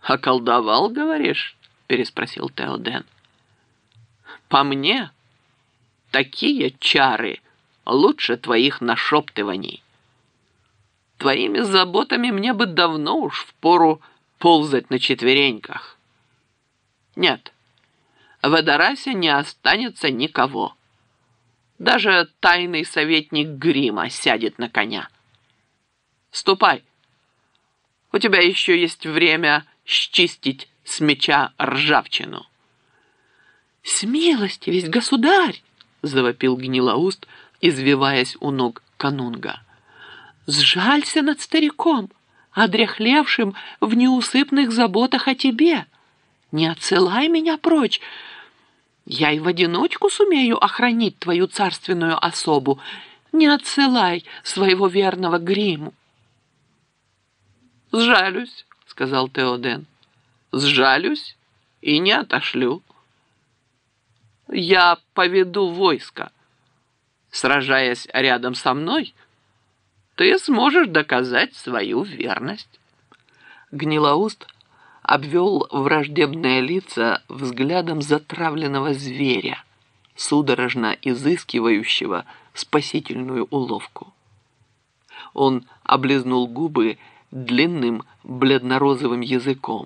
«Околдовал, говоришь?» – переспросил Теоден. «По мне, такие чары лучше твоих нашептываний. Твоими заботами мне бы давно уж впору ползать на четвереньках. Нет, в Эдорасе не останется никого. Даже тайный советник Грима сядет на коня. Ступай. У тебя еще есть время счистить с меча ржавчину». «Смилостивесть, государь!» — завопил Гнилоуст, извиваясь у ног канунга. «Сжалься над стариком, одряхлевшим в неусыпных заботах о тебе. Не отсылай меня прочь. Я и в одиночку сумею охранить твою царственную особу. Не отсылай своего верного Гриму». «Сжалюсь», — сказал Теоден. «Сжалюсь и не отошлю. Я поведу войско. Сражаясь рядом со мной, ты сможешь доказать свою верность». Гнилоуст обвел враждебные лица взглядом затравленного зверя, судорожно изыскивающего спасительную уловку. Он облизнул губы длинным бледно-розовым языком.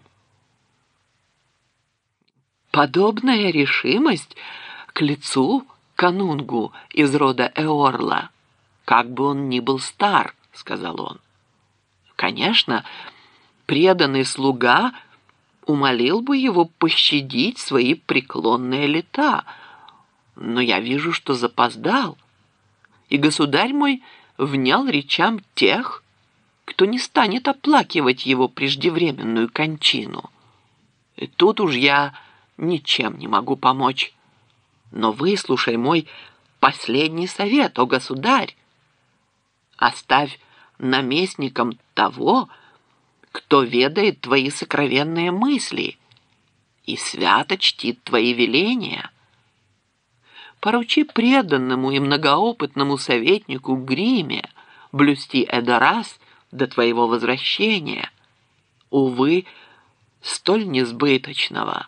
«Подобная решимость к лицу канунгу из рода Эорла, как бы он ни был стар», — сказал он. «Конечно, преданный слуга умолил бы его пощадить свои преклонные лета, но я вижу, что запоздал, и государь мой внял речам тех, кто не станет оплакивать его преждевременную кончину. И тут уж я ничем не могу помочь. Но выслушай мой последний совет, о государь. Оставь наместником того, кто ведает твои сокровенные мысли и свято чтит твои веления. Поручи преданному и многоопытному советнику Гриме блюсти Эдорас до твоего возвращения, увы, столь несбыточного».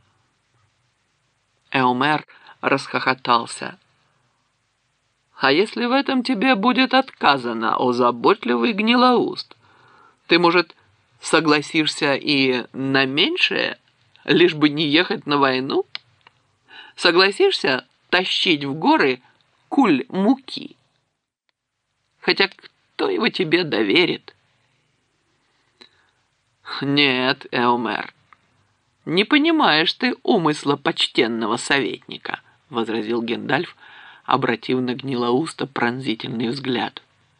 Эомер расхохотался. «А если в этом тебе будет отказано, о заботливый Гнилоуст, ты, может, согласишься и на меньшее, лишь бы не ехать на войну? Согласишься тащить в горы куль муки? Хотя кто его тебе доверит?» «Нет, Эомер, не понимаешь ты умысла почтенного советника», — возразил Гендальф, обратив на Гнилоуста пронзительный взгляд.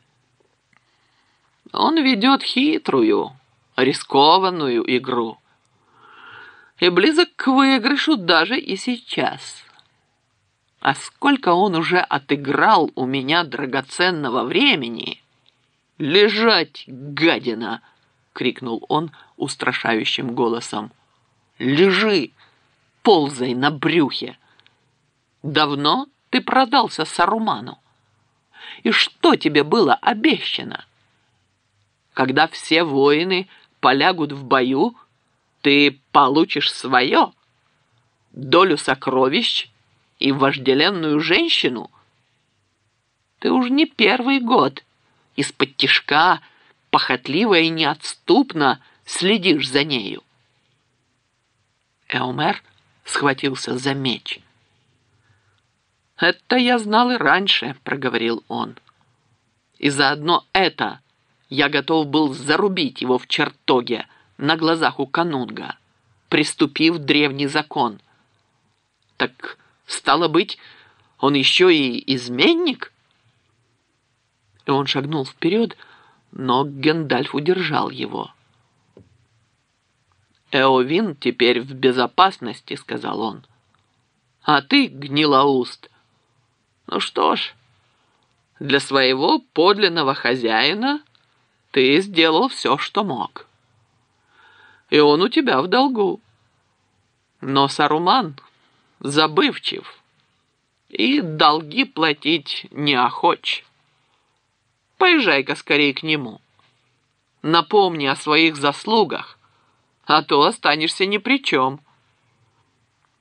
«Он ведет хитрую, рискованную игру и близок к выигрышу даже и сейчас. А сколько он уже отыграл у меня драгоценного времени!» «Лежать, гадина!» — крикнул он устрашающим голосом. «Лежи, ползай на брюхе! Давно ты продался Саруману? И что тебе было обещано? Когда все воины полягут в бою, ты получишь свое, долю сокровищ и вожделенную женщину? Ты уж не первый год из-под тишка похотливо и неотступно следишь за нею». Эомер схватился за меч. «Это я знал и раньше», — проговорил он. «И заодно это я готов был зарубить его в чертоге на глазах у канунга, приступив древний закон. Так, стало быть, он еще и изменник?» И он шагнул вперед, но Гендальф удержал его. «Эовин теперь в безопасности», — сказал он. «А ты, Гнилоуст, ну что ж, для своего подлинного хозяина ты сделал все, что мог. И он у тебя в долгу. Но Саруман забывчив и долги платить не охоч. Поезжай-ка скорее к нему. Напомни о своих заслугах, а то останешься ни при чем.